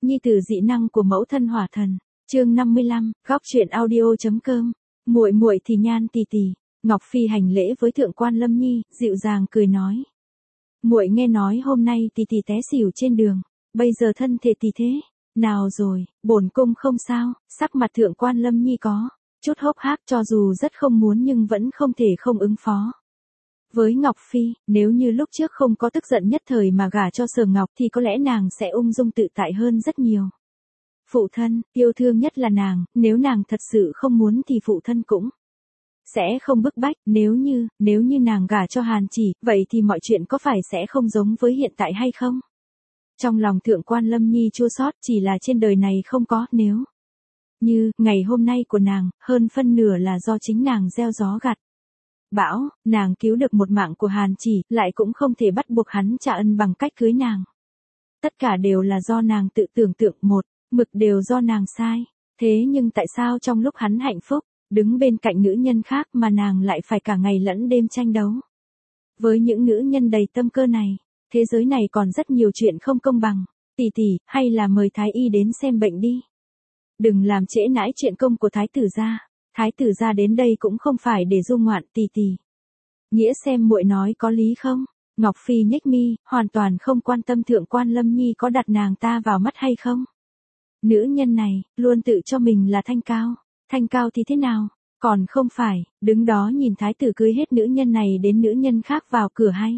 nhi tử dị năng của mẫu thân hỏa thần. Chương 55, góc truyện audio.com. Muội muội thì nhan tì tì. Ngọc Phi hành lễ với thượng quan Lâm Nhi, dịu dàng cười nói: "Muội nghe nói hôm nay tì tì té xỉu trên đường, bây giờ thân thể tì thế nào rồi?" "Bổn cung không sao." Sắc mặt thượng quan Lâm Nhi có chút hốc hác, cho dù rất không muốn nhưng vẫn không thể không ứng phó. Với Ngọc Phi, nếu như lúc trước không có tức giận nhất thời mà gả cho Sở Ngọc thì có lẽ nàng sẽ ung dung tự tại hơn rất nhiều. Phụ thân, yêu thương nhất là nàng, nếu nàng thật sự không muốn thì phụ thân cũng sẽ không bức bách, nếu như nàng gả cho Hàn Chỉ, vậy thì mọi chuyện có phải sẽ không giống với hiện tại hay không? Trong lòng thượng quan Lâm Nhi chua xót, chỉ là trên đời này không có nếu như ngày hôm nay của nàng, hơn phân nửa là do chính nàng gieo gió gặt bão, nàng cứu được một mạng của Hàn Chỉ, lại cũng không thể bắt buộc hắn trả ân bằng cách cưới nàng. Tất cả đều là do nàng tự tưởng tượng một mực, đều do nàng sai. Thế nhưng tại sao trong lúc hắn hạnh phúc, đứng bên cạnh nữ nhân khác mà nàng lại phải cả ngày lẫn đêm tranh đấu? Với những nữ nhân đầy tâm cơ này, thế giới này còn rất nhiều chuyện không công bằng. Tỷ tỷ, hay là mời thái y đến xem bệnh đi. Đừng làm trễ nãi chuyện công của thái tử gia. Thái tử gia đến đây cũng không phải để du ngoạn. Tỷ tỷ, nghĩa xem muội nói có lý không? Ngọc Phi nhếch mi, hoàn toàn không quan tâm thượng quan Lâm Nhi có đặt nàng ta vào mắt hay không. Nữ nhân này, luôn tự cho mình là thanh cao. Thanh cao thì thế nào? Còn không phải, đứng đó nhìn thái tử cưới hết nữ nhân này đến nữ nhân khác vào cửa hay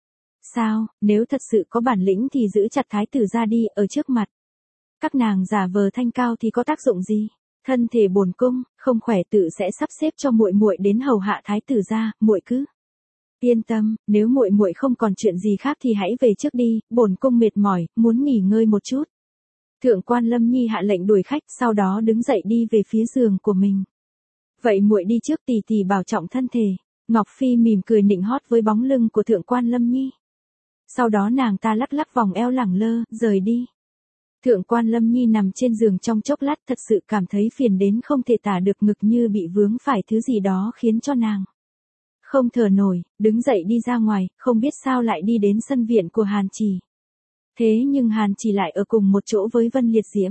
sao? Nếu thật sự có bản lĩnh thì giữ chặt thái tử ra đi, ở trước mặt các nàng giả vờ thanh cao thì có tác dụng gì? Thân thể bổn cung không khỏe, tự sẽ sắp xếp cho muội muội đến hầu hạ thái tử gia, muội cứ yên tâm, nếu muội muội không còn chuyện gì khác thì hãy về trước đi, bổn cung mệt mỏi, muốn nghỉ ngơi một chút. Thượng quan Lâm Nhi hạ lệnh đuổi khách, sau đó đứng dậy đi về phía giường của mình. Vậy muội đi trước, tỷ tỷ bảo trọng thân thể. Ngọc Phi mỉm cười nịnh hót với bóng lưng của thượng quan Lâm Nhi. Sau đó nàng ta lắc lắc vòng eo lẳng lơ, rời đi. Thượng quan Lâm Nhi nằm trên giường trong chốc lát, thật sự cảm thấy phiền đến không thể tả được, ngực như bị vướng phải thứ gì đó khiến cho nàng không thở nổi, đứng dậy đi ra ngoài, không biết sao lại đi đến sân viện của Hàn Chỉ. Thế nhưng Hàn Chỉ lại ở cùng một chỗ với Vân Liệt Diễm.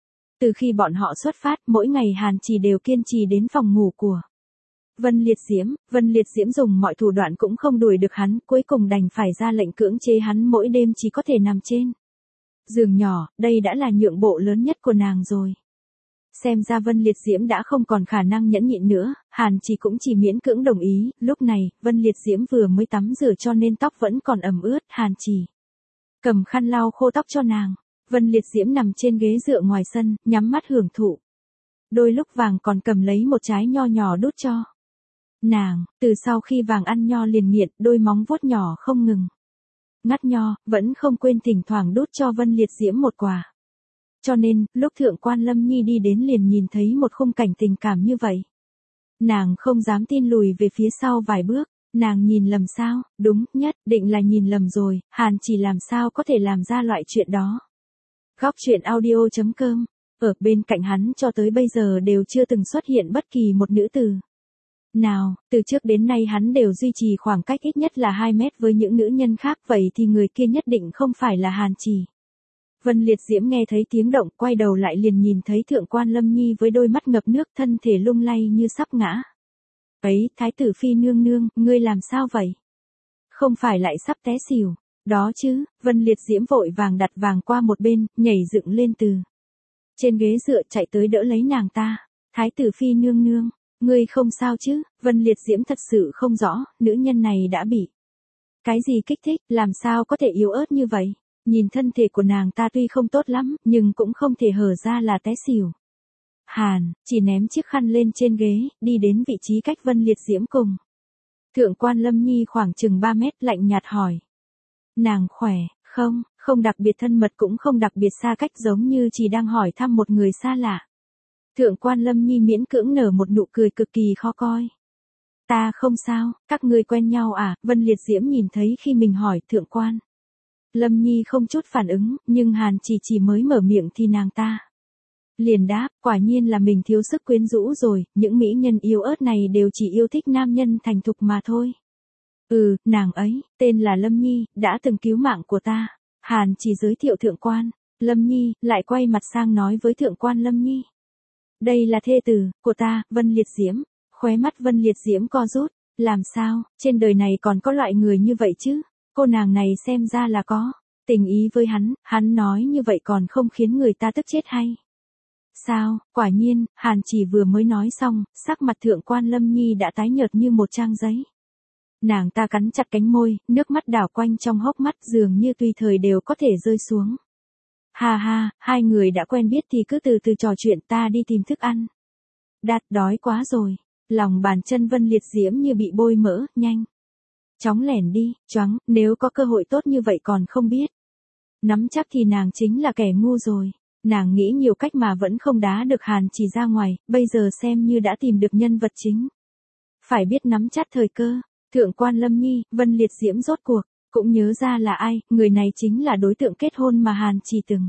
Từ khi bọn họ xuất phát, mỗi ngày Hàn Chỉ đều kiên trì đến phòng ngủ của Vân Liệt Diễm dùng mọi thủ đoạn cũng không đuổi được hắn, cuối cùng đành phải ra lệnh cưỡng chế hắn mỗi đêm chỉ có thể nằm trên giường nhỏ, đây đã là nhượng bộ lớn nhất của nàng rồi. Xem ra Vân Liệt Diễm đã không còn khả năng nhẫn nhịn nữa, Hàn Chỉ cũng chỉ miễn cưỡng đồng ý. Lúc này, Vân Liệt Diễm vừa mới tắm rửa cho nên tóc vẫn còn ẩm ướt, Hàn Chỉ cầm khăn lau khô tóc cho nàng. Vân Liệt Diễm nằm trên ghế dựa ngoài sân, nhắm mắt hưởng thụ. Đôi lúc Vàng còn cầm lấy một trái nho nhỏ đút cho nàng, từ sau khi Vàng ăn nho liền nghiện, đôi móng vuốt nhỏ không ngừng ngắt nho, vẫn không quên thỉnh thoảng đút cho Vân Liệt Diễm một quả. Cho nên, lúc thượng quan Lâm Nhi đi đến liền nhìn thấy một khung cảnh tình cảm như vậy. Nàng không dám tin, lùi về phía sau vài bước. Nàng nhìn lầm sao? Đúng, nhất định là nhìn lầm rồi, Hàn Chỉ làm sao có thể làm ra loại chuyện đó. Góc truyện audio.com. Ở bên cạnh hắn cho tới bây giờ đều chưa từng xuất hiện bất kỳ một nữ tử nào, từ trước đến nay hắn đều duy trì khoảng cách ít nhất là 2 mét với những nữ nhân khác, vậy thì người kia nhất định không phải là Hàn Chỉ. Vân Liệt Diễm nghe thấy tiếng động, quay đầu lại liền nhìn thấy thượng quan Lâm Nhi với đôi mắt ngập nước, thân thể lung lay như sắp ngã. Ấy, thái tử phi nương nương, ngươi làm sao vậy? Không phải lại sắp té xỉu đó chứ? Vân Liệt Diễm vội vàng đặt Vàng qua một bên, nhảy dựng lên từ trên ghế dựa, chạy tới đỡ lấy nàng ta. Thái tử phi nương nương, ngươi không sao chứ? Vân Liệt Diễm thật sự không rõ, nữ nhân này đã bị cái gì kích thích, làm sao có thể yếu ớt như vậy? Nhìn thân thể của nàng ta tuy không tốt lắm, nhưng cũng không thể hở ra là té xỉu. Hàn chỉ ném chiếc khăn lên trên ghế, đi đến vị trí cách Vân Liệt Diễm cùng thượng quan Lâm Nhi khoảng chừng 3 mét, lạnh nhạt hỏi. Nàng khỏe không? Không đặc biệt thân mật cũng không đặc biệt xa cách, giống như chỉ đang hỏi thăm một người xa lạ. Thượng quan Lâm Nhi miễn cưỡng nở một nụ cười cực kỳ khó coi. Ta không sao, các ngươi quen nhau à? Vân Liệt Diễm nhìn thấy khi mình hỏi thượng quan Lâm Nhi không chút phản ứng, nhưng Hàn chỉ mới mở miệng thì nàng ta liền đáp, quả nhiên là mình thiếu sức quyến rũ rồi, những mỹ nhân yếu ớt này đều chỉ yêu thích nam nhân thành thục mà thôi. Nàng ấy, tên là Lâm Nhi, đã từng cứu mạng của ta. Hàn chỉ giới thiệu thượng quan Lâm Nhi, lại quay mặt sang nói với thượng quan Lâm Nhi. Đây là thê tử của ta, Vân Liệt Diễm. Khóe mắt Vân Liệt Diễm co rút. Làm sao, trên đời này còn có loại người như vậy chứ? Cô nàng này xem ra là có tình ý với hắn nói như vậy còn không khiến người ta tức chết hay? Sao, quả nhiên, Hàn Chỉ vừa mới nói xong, sắc mặt thượng quan Lâm Nhi đã tái nhợt như một trang giấy. Nàng ta cắn chặt cánh môi, nước mắt đảo quanh trong hốc mắt dường như tùy thời đều có thể rơi xuống. Ha ha, hai người đã quen biết thì cứ từ từ trò chuyện, ta đi tìm thức ăn. Đạt, đói quá rồi. Lòng bàn chân Vân Liệt Diễm như bị bôi mỡ, nhanh. Chóng lẻn đi, choáng, nếu có cơ hội tốt như vậy còn không biết. Nắm chắc thì nàng chính là kẻ ngu rồi. Nàng nghĩ nhiều cách mà vẫn không đá được Hàn Chỉ ra ngoài, bây giờ xem như đã tìm được nhân vật chính. Phải biết nắm chắc thời cơ. Thượng quan Lâm Nhi, Vân Liệt Diễm rốt cuộc, cũng nhớ ra là ai, người này chính là đối tượng kết hôn mà Hàn Chỉ từng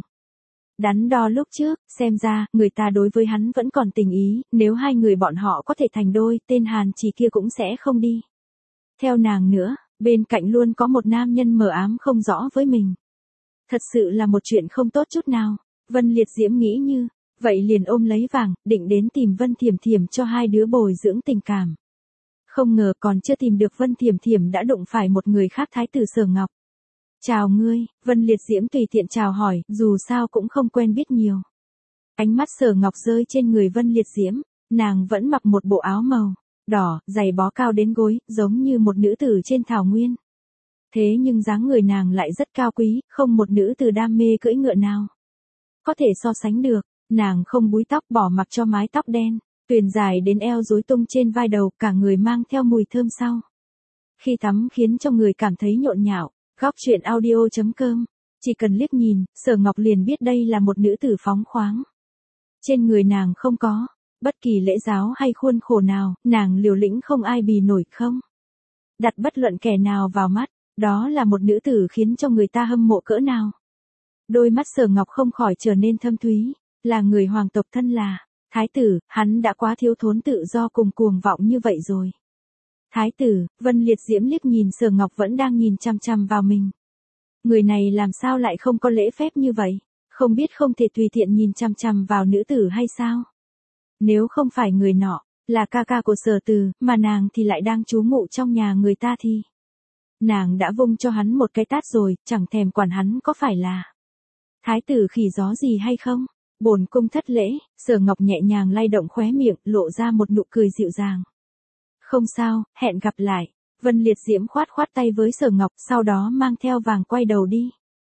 đắn đo lúc trước, xem ra, người ta đối với hắn vẫn còn tình ý, nếu hai người bọn họ có thể thành đôi, tên Hàn Chỉ kia cũng sẽ không đi theo nàng nữa, bên cạnh luôn có một nam nhân mờ ám không rõ với mình. Thật sự là một chuyện không tốt chút nào, Vân Liệt Diễm nghĩ như, vậy liền ôm lấy vàng, định đến tìm Vân Thiểm Thiểm cho hai đứa bồi dưỡng tình cảm. Không ngờ còn chưa tìm được Vân Thiểm Thiểm đã đụng phải một người khác, thái tử Sở Ngọc. Chào ngươi, Vân Liệt Diễm tùy tiện chào hỏi, dù sao cũng không quen biết nhiều. Ánh mắt Sở Ngọc rơi trên người Vân Liệt Diễm, nàng vẫn mặc một bộ áo màu đỏ, giày bó cao đến gối, giống như một nữ tử trên thảo nguyên. Thế nhưng dáng người nàng lại rất cao quý, không một nữ tử đam mê cưỡi ngựa nào có thể so sánh được. Nàng không búi tóc, bỏ mặc cho mái tóc đen tuyền dài đến eo rối tung trên vai đầu, cả người mang theo mùi thơm sau khi tắm khiến cho người cảm thấy nhộn nhạo. Góc truyện audio.com. Chỉ cần liếc nhìn, Sở Ngọc liền biết đây là một nữ tử phóng khoáng. Trên người nàng không có bất kỳ lễ giáo hay khuôn khổ nào, nàng liều lĩnh không ai bì nổi, không đặt bất luận kẻ nào vào mắt. Đó là một nữ tử khiến cho người ta hâm mộ cỡ nào. Đôi mắt Sở Ngọc không khỏi trở nên thâm thúy. Là người hoàng tộc, thân là thái tử, hắn đã quá thiếu thốn tự do cùng cuồng vọng như vậy rồi. Thái tử, Vân Liệt Diễm liếc nhìn Sở Ngọc vẫn đang nhìn chăm chăm vào mình. Người này làm sao lại không có lễ phép như vậy, không biết không thể tùy tiện nhìn chăm chăm vào nữ tử hay sao? Nếu không phải người nọ là ca ca của Sở Từ, mà nàng thì lại đang trú ngụ trong nhà người ta thì nàng đã vung cho hắn một cái tát rồi, chẳng thèm quản hắn có phải là thái tử khỉ gió gì hay không. Bổn cung thất lễ. Sở Ngọc nhẹ nhàng lay động khóe miệng, lộ ra một nụ cười dịu dàng. Không sao, hẹn gặp lại. Vân Liệt Diễm khoát khoát tay với Sở Ngọc, sau đó mang theo vàng quay đầu đi.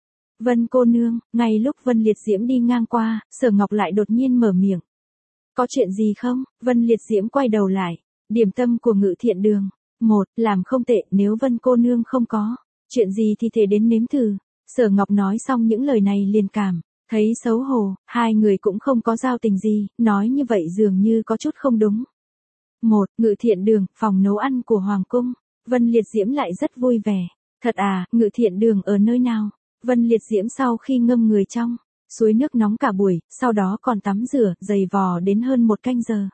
Vân cô nương, ngay lúc Vân Liệt Diễm đi ngang qua, Sở Ngọc lại đột nhiên mở miệng. Có chuyện gì không? Vân Liệt Diễm quay đầu lại. Điểm tâm của Ngự Thiện Đường. Một, làm không tệ, nếu Vân cô nương không có chuyện gì thì thể đến nếm thử. Sở Ngọc nói xong những lời này liền cảm thấy xấu hổ, hai người cũng không có giao tình gì, nói như vậy dường như có chút không đúng. Một, Ngự Thiện Đường, phòng nấu ăn của Hoàng cung. Vân Liệt Diễm lại rất vui vẻ. Thật à, Ngự Thiện Đường ở nơi nào? Vân Liệt Diễm sau khi ngâm người trong suối nước nóng cả buổi, sau đó còn tắm rửa, giày vò đến hơn 1 canh giờ.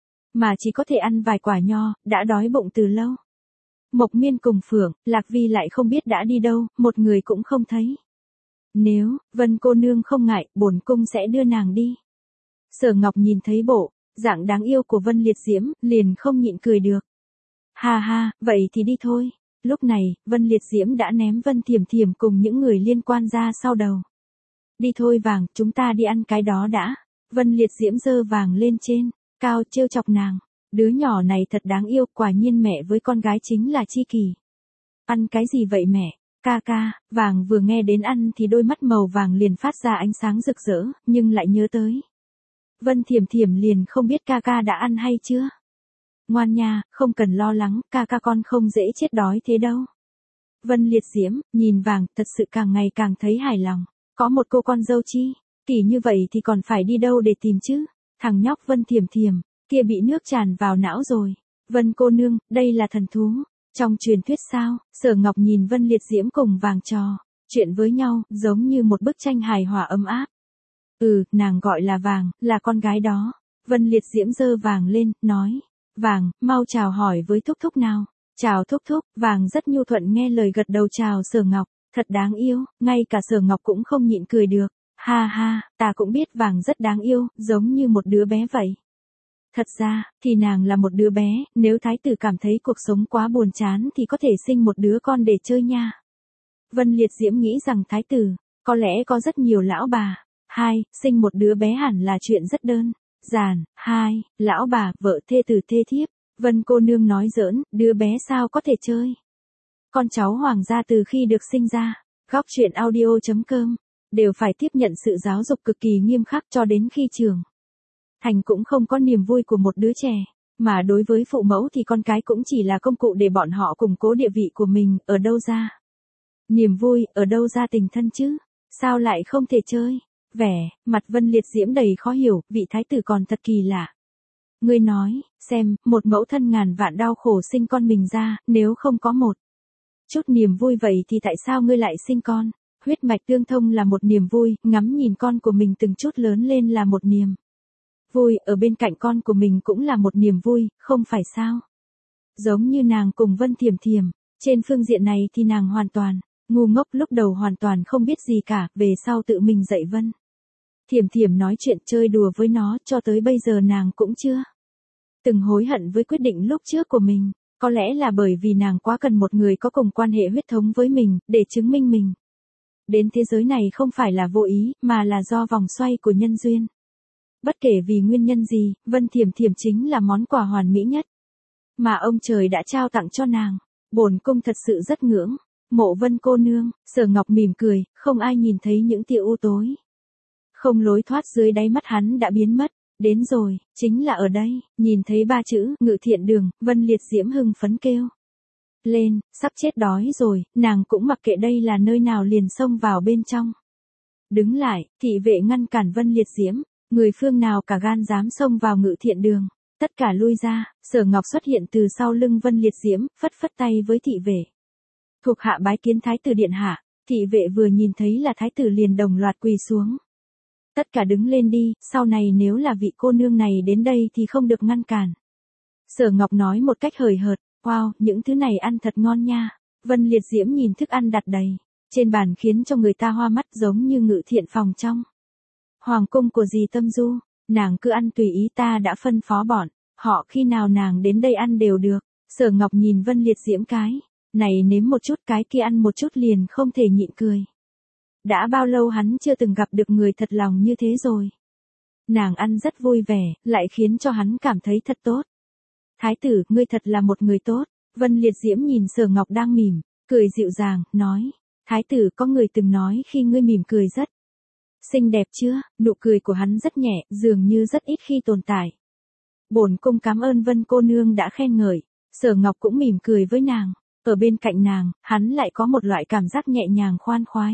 Mà chỉ có thể ăn vài quả nho, đã đói bụng từ lâu. Mộc Miên cùng Phượng, Lạc Vi lại không biết đã đi đâu, một người cũng không thấy. Nếu, Vân cô nương không ngại, bổn cung sẽ đưa nàng đi. Sở Ngọc nhìn thấy bộ dạng đáng yêu của Vân Liệt Diễm, liền không nhịn cười được. Ha ha, vậy thì đi thôi. Lúc này, Vân Liệt Diễm đã ném Vân Thiểm Thiểm cùng những người liên quan ra sau đầu. Đi thôi vàng, chúng ta đi ăn cái đó đã. Vân Liệt Diễm giơ vàng lên trên cao, trêu chọc nàng. Đứa nhỏ này thật đáng yêu, quả nhiên mẹ với con gái chính là tri kỷ. Ăn cái gì vậy mẹ? Ca ca. Vàng vừa nghe đến ăn thì đôi mắt màu vàng liền phát ra ánh sáng rực rỡ, nhưng lại nhớ tới Vân Thiểm Thiểm liền không biết ca ca đã ăn hay chưa. Ngoan nha, không cần lo lắng, ca ca con không dễ chết đói thế đâu. Vân Liệt Diễm nhìn vàng, thật sự càng ngày càng thấy hài lòng. Có một cô con dâu chi kỷ như vậy thì còn phải đi đâu để tìm chứ. Thằng nhóc Vân Thiểm Thiểm kia bị nước tràn vào não rồi. Vân cô nương, đây là thần thú trong truyền thuyết sao? Sở Ngọc nhìn Vân Liệt Diễm cùng vàng trò chuyện với nhau, giống như một bức tranh hài hòa ấm áp. Nàng gọi là Vàng, là con gái đó. Vân Liệt Diễm giơ vàng lên, nói. Vàng, mau chào hỏi với thúc thúc nào. Chào thúc thúc. Vàng rất nhu thuận nghe lời gật đầu chào Sở Ngọc. Thật đáng yêu, ngay cả Sở Ngọc cũng không nhịn cười được. Ha ha, ta cũng biết vàng rất đáng yêu, giống như một đứa bé vậy. Thật ra, thì nàng là một đứa bé, nếu thái tử cảm thấy cuộc sống quá buồn chán thì có thể sinh một đứa con để chơi nha. Vân Liệt Diễm nghĩ rằng thái tử, có lẽ có rất nhiều lão bà. 2. Sinh một đứa bé hẳn là chuyện rất đơn giản. 2. Lão bà, vợ, thê tử, thê thiếp. Vân cô nương nói giỡn, đứa bé sao có thể chơi. Con cháu hoàng gia từ khi được sinh ra, góc truyện audio.com, đều phải tiếp nhận sự giáo dục cực kỳ nghiêm khắc cho đến khi trưởng thành cũng không có niềm vui của một đứa trẻ, mà đối với phụ mẫu thì con cái cũng chỉ là công cụ để bọn họ củng cố địa vị của mình, ở đâu ra niềm vui, ở đâu ra tình thân chứ, sao lại không thể chơi. Vẻ mặt Vân Liệt Diễm đầy khó hiểu, vị thái tử còn thật kỳ lạ. Ngươi nói, xem, một mẫu thân ngàn vạn đau khổ sinh con mình ra, nếu không có một chút niềm vui vậy thì tại sao ngươi lại sinh con? Huyết mạch tương thông là một niềm vui, ngắm nhìn con của mình từng chút lớn lên là một niềm vui, ở bên cạnh con của mình cũng là một niềm vui, không phải sao? Giống như nàng cùng Vân Thiểm Thiểm, trên phương diện này thì nàng hoàn toàn ngu ngốc, lúc đầu hoàn toàn không biết gì cả, về sau tự mình dạy Vân Thiểm Thiểm nói chuyện chơi đùa với nó, cho tới bây giờ nàng cũng chưa từng hối hận với quyết định lúc trước của mình. Có lẽ là bởi vì nàng quá cần một người có cùng quan hệ huyết thống với mình, để chứng minh mình đến thế giới này không phải là vô ý, mà là do vòng xoay của nhân duyên. Bất kể vì nguyên nhân gì, Vân Thiểm Thiểm chính là món quà hoàn mỹ nhất mà ông trời đã trao tặng cho nàng. Bổn cung thật sự rất ngưỡng mộ Vân cô nương. Sở Ngọc mỉm cười, không ai nhìn thấy những tia u tối không lối thoát dưới đáy mắt hắn đã biến mất. Đến rồi, chính là ở đây. Nhìn thấy 3 chữ Ngự Thiện Đường, Vân Liệt Diễm hưng phấn kêu lên, sắp chết đói rồi, nàng cũng mặc kệ đây là nơi nào liền xông vào bên trong. Đứng lại, thị vệ ngăn cản Vân Liệt Diễm, người phương nào cả gan dám xông vào Ngự Thiện Đường, tất cả lui ra. Sở Ngọc xuất hiện từ sau lưng Vân Liệt Diễm, phất phất tay với thị vệ. Thuộc hạ bái kiến thái tử điện hạ. Thị vệ vừa nhìn thấy là thái tử liền đồng loạt quỳ xuống. Tất cả đứng lên đi, sau này nếu là vị cô nương này đến đây thì không được ngăn cản. Sở Ngọc nói một cách hời hợt, wow, những thứ này ăn thật ngon nha. Vân Liệt Diễm nhìn thức ăn đặt đầy trên bàn khiến cho người ta hoa mắt, giống như ngự thiện phòng trong hoàng cung của dì Tâm Du. Nàng cứ ăn tùy ý, ta đã phân phó bọn họ khi nào nàng đến đây ăn đều được. Sở Ngọc nhìn Vân Liệt Diễm cái này nếm một chút, cái kia ăn một chút, liền không thể nhịn cười. Đã bao lâu hắn chưa từng gặp được người thật lòng như thế rồi. Nàng ăn rất vui vẻ, lại khiến cho hắn cảm thấy thật tốt. Thái tử, ngươi thật là một người tốt. Vân Liệt Diễm nhìn Sở Ngọc đang mỉm cười dịu dàng, nói. Thái tử, có người từng nói khi ngươi mỉm cười rất xinh đẹp chưa? Nụ cười của hắn rất nhẹ, dường như rất ít khi tồn tại. Bổn cung cảm ơn Vân cô nương đã khen ngợi. Sở Ngọc cũng mỉm cười với nàng. Ở bên cạnh nàng, hắn lại có một loại cảm giác nhẹ nhàng khoan khoái.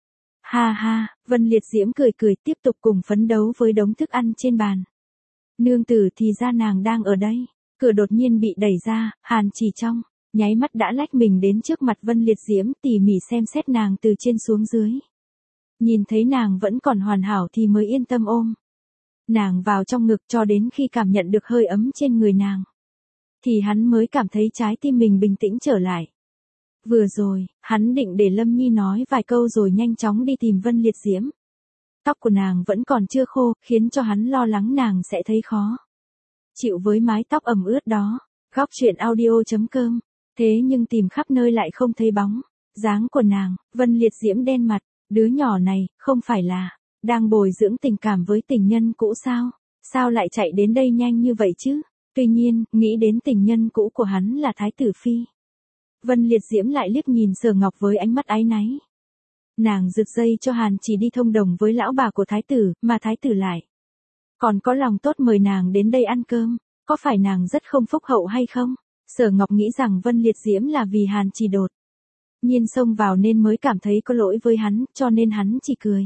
Ha ha, Vân Liệt Diễm cười cười, tiếp tục cùng phấn đấu với đống thức ăn trên bàn. Nương tử, thì ra nàng đang ở đây. Cửa đột nhiên bị đẩy ra, Hàn Chỉ trong nháy mắt đã lách mình đến trước mặt Vân Liệt Diễm, tỉ mỉ xem xét nàng từ trên xuống dưới. Nhìn thấy nàng vẫn còn hoàn hảo thì mới yên tâm ôm nàng vào trong ngực, cho đến khi cảm nhận được hơi ấm trên người nàng, thì hắn mới cảm thấy trái tim mình bình tĩnh trở lại. Vừa rồi, hắn định để Lâm Nhi nói vài câu rồi nhanh chóng đi tìm Vân Liệt Diễm. Tóc của nàng vẫn còn chưa khô, khiến cho hắn lo lắng nàng sẽ thấy khó chịu với mái tóc ẩm ướt đó. Góc truyện audio.com. Thế nhưng tìm khắp nơi lại không thấy bóng dáng của nàng. Vân Liệt Diễm đen mặt, đứa nhỏ này, không phải là đang bồi dưỡng tình cảm với tình nhân cũ sao? Sao lại chạy đến đây nhanh như vậy chứ? Tuy nhiên, nghĩ đến tình nhân cũ của hắn là Thái tử Phi, Vân Liệt Diễm lại liếc nhìn Sở Ngọc với ánh mắt áy náy. Nàng rực dây cho Hàn Chỉ đi thông đồng với lão bà của thái tử, mà thái tử lại còn có lòng tốt mời nàng đến đây ăn cơm, có phải nàng rất không phúc hậu hay không? Sở Ngọc nghĩ rằng Vân Liệt Diễm là vì Hàn Chỉ đột nhiên xông vào nên mới cảm thấy có lỗi với hắn, cho nên hắn chỉ cười,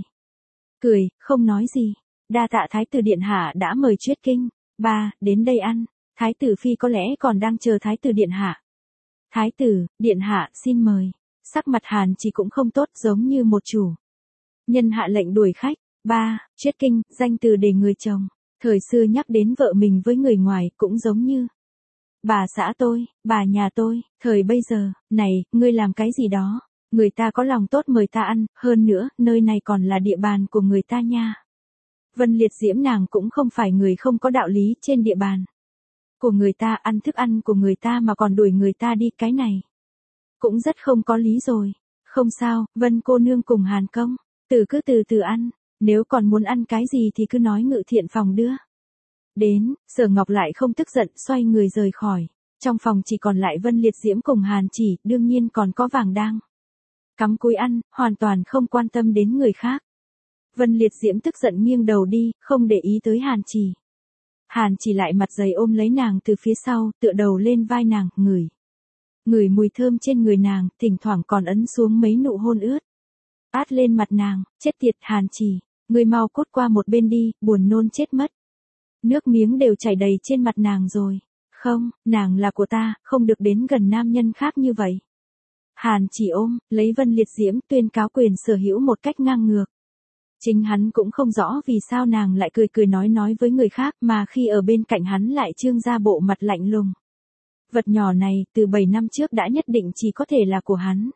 không nói gì. Đa tạ thái tử điện hạ đã mời Chuyết Kinh ba đến đây ăn. Thái tử Phi có lẽ còn đang chờ thái tử điện hạ. Thái tử điện hạ xin mời. Sắc mặt Hàn Chỉ cũng không tốt, giống như một chủ nhân hạ lệnh đuổi khách. Ba, Chuyết Kinh, danh từ để người chồng thời xưa nhắc đến vợ mình với người ngoài, cũng giống như bà xã tôi, bà nhà tôi. Thời bây giờ này, ngươi làm cái gì đó Người ta có lòng tốt mời ta ăn, hơn nữa, nơi này còn là địa bàn của người ta nha. Vân Liệt Diễm nàng cũng không phải người không có đạo lý trên địa bàn của người ta, ăn thức ăn của người ta mà còn đuổi người ta đi, cái này cũng rất không có lý rồi. Không sao, Vân cô nương cùng Hàn công, cứ từ từ ăn, nếu còn muốn ăn cái gì thì cứ nói Ngự Thiện phòng đưa đến. Sở Ngọc lại không tức giận, xoay người rời khỏi. Trong phòng chỉ còn lại Vân Liệt Diễm cùng Hàn Chỉ, đương nhiên còn có Vàng đang cắm cúi ăn, hoàn toàn không quan tâm đến người khác. Vân Liệt Diễm tức giận nghiêng đầu đi, không để ý tới Hàn Chỉ. Hàn Chỉ lại mặt dày ôm lấy nàng từ phía sau, tựa đầu lên vai nàng, ngửi mùi thơm trên người nàng, thỉnh thoảng còn ấn xuống mấy nụ hôn ướt át lên mặt nàng. Chết tiệt Hàn Chỉ, ngươi mau cút qua một bên đi, buồn nôn chết mất. Nước miếng đều chảy đầy trên mặt nàng rồi. Không, nàng là của ta, không được đến gần nam nhân khác như vậy. Hàn Chỉ ôm lấy Vân Liệt Diễm, tuyên cáo quyền sở hữu một cách ngang ngược. Chính hắn cũng không rõ vì sao nàng lại cười nói với người khác, mà khi ở bên cạnh hắn lại trương ra bộ mặt lạnh lùng. Vật nhỏ này, từ 7 năm trước đã nhất định chỉ có thể là của hắn.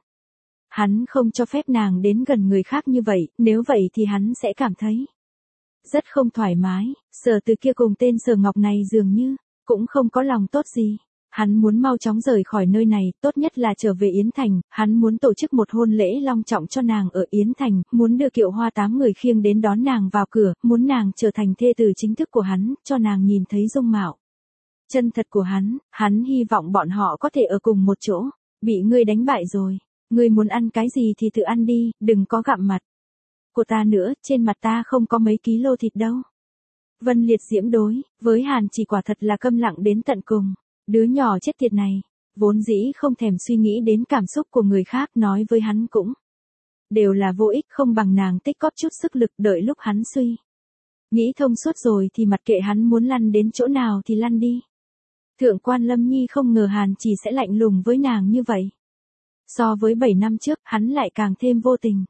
Hắn không cho phép nàng đến gần người khác như vậy, nếu vậy thì hắn sẽ cảm thấy rất không thoải mái. Sở Từ kia cùng tên Sở Ngọc này dường như cũng không có lòng tốt gì. Hắn muốn mau chóng rời khỏi nơi này, tốt nhất là trở về Yến Thành, hắn muốn tổ chức một hôn lễ long trọng cho nàng ở Yến Thành, muốn đưa kiệu hoa 8 người khiêng đến đón nàng vào cửa, muốn nàng trở thành thê tử chính thức của hắn, cho nàng nhìn thấy dung mạo chân thật của hắn hy vọng bọn họ có thể ở cùng một chỗ. Bị ngươi đánh bại rồi, ngươi muốn ăn cái gì thì tự ăn đi, đừng có gặm mặt của ta nữa, trên mặt ta không có mấy ký lô thịt đâu. Vân Liệt Diễm đối với Hàn Chỉ quả thật là câm lặng đến tận cùng. Đứa nhỏ chết tiệt này, vốn dĩ không thèm suy nghĩ đến cảm xúc của người khác, nói với hắn cũng đều là vô ích, không bằng nàng tích góp chút sức lực, đợi lúc hắn suy nghĩ thông suốt rồi thì mặc kệ hắn muốn lăn đến chỗ nào thì lăn đi. Thượng quan Lâm Nhi không ngờ Hàn Chỉ sẽ lạnh lùng với nàng như vậy. So với 7 năm trước, hắn lại càng thêm vô tình.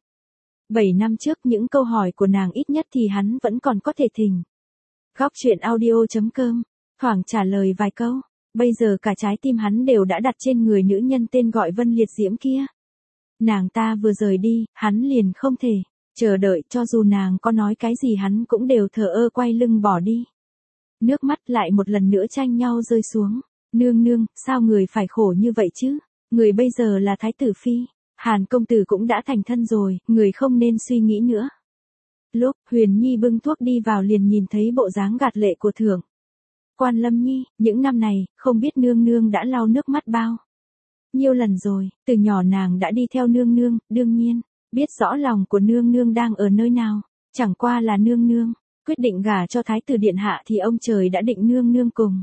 7 năm trước những câu hỏi của nàng ít nhất thì hắn vẫn còn có thể thỉnh Góc Chuyện Audio.com thoảng trả lời vài câu. Bây giờ cả trái tim hắn đều đã đặt trên người nữ nhân tên gọi Vân Liệt Diễm kia. Nàng ta vừa rời đi, hắn liền không thể chờ đợi, cho dù nàng có nói cái gì hắn cũng đều thờ ơ quay lưng bỏ đi. Nước mắt lại một lần nữa tranh nhau rơi xuống. Nương nương, sao người phải khổ như vậy chứ? Người bây giờ là Thái tử Phi. Hàn công tử cũng đã thành thân rồi, người không nên suy nghĩ nữa. Lúc Huyền Nhi bưng thuốc đi vào liền nhìn thấy bộ dáng gạt lệ của Thượng quan Lâm Nhi. Những năm này, không biết nương nương đã lau nước mắt bao nhiêu lần rồi. Từ nhỏ nàng đã đi theo nương nương, đương nhiên biết rõ lòng của nương nương đang ở nơi nào. Chẳng qua là nương nương quyết định gả cho Thái tử điện hạ thì ông trời đã định nương nương cùng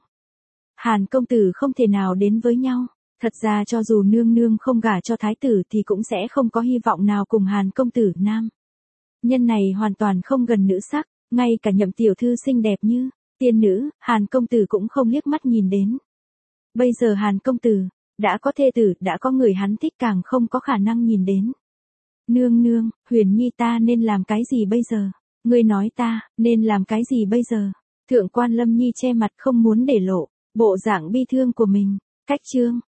Hàn công tử không thể nào đến với nhau. Thật ra cho dù nương nương không gả cho Thái tử thì cũng sẽ không có hy vọng nào cùng Hàn công tử. Nam nhân này hoàn toàn không gần nữ sắc, ngay cả Nhậm tiểu thư xinh đẹp như tiên nữ, Hàn công tử cũng không liếc mắt nhìn đến. Bây giờ Hàn công tử đã có thê tử, đã có người hắn thích, càng không có khả năng nhìn đến. Nương nương, Huyền Nhi ta nên làm cái gì bây giờ? Ngươi nói ta nên làm cái gì bây giờ? Thượng quan Lâm Nhi che mặt không muốn để lộ bộ dạng bi thương của mình. Cách chương